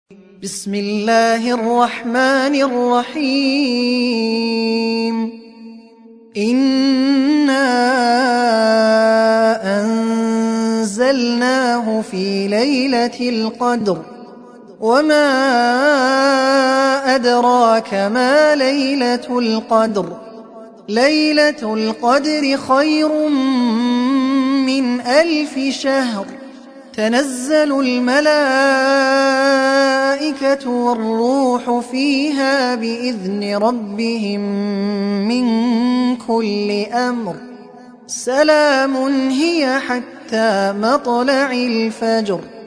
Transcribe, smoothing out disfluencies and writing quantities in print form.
بسم الله الرحمن الرحيم إنا أنزلناه في ليلة القدر وما أدراك ما ليلة القدر ليلة القدر خير من 1000 شهر تنزل الملائكة والروح فيها بإذن ربهم من كل أمر سلام هي حتى مطلع الفجر.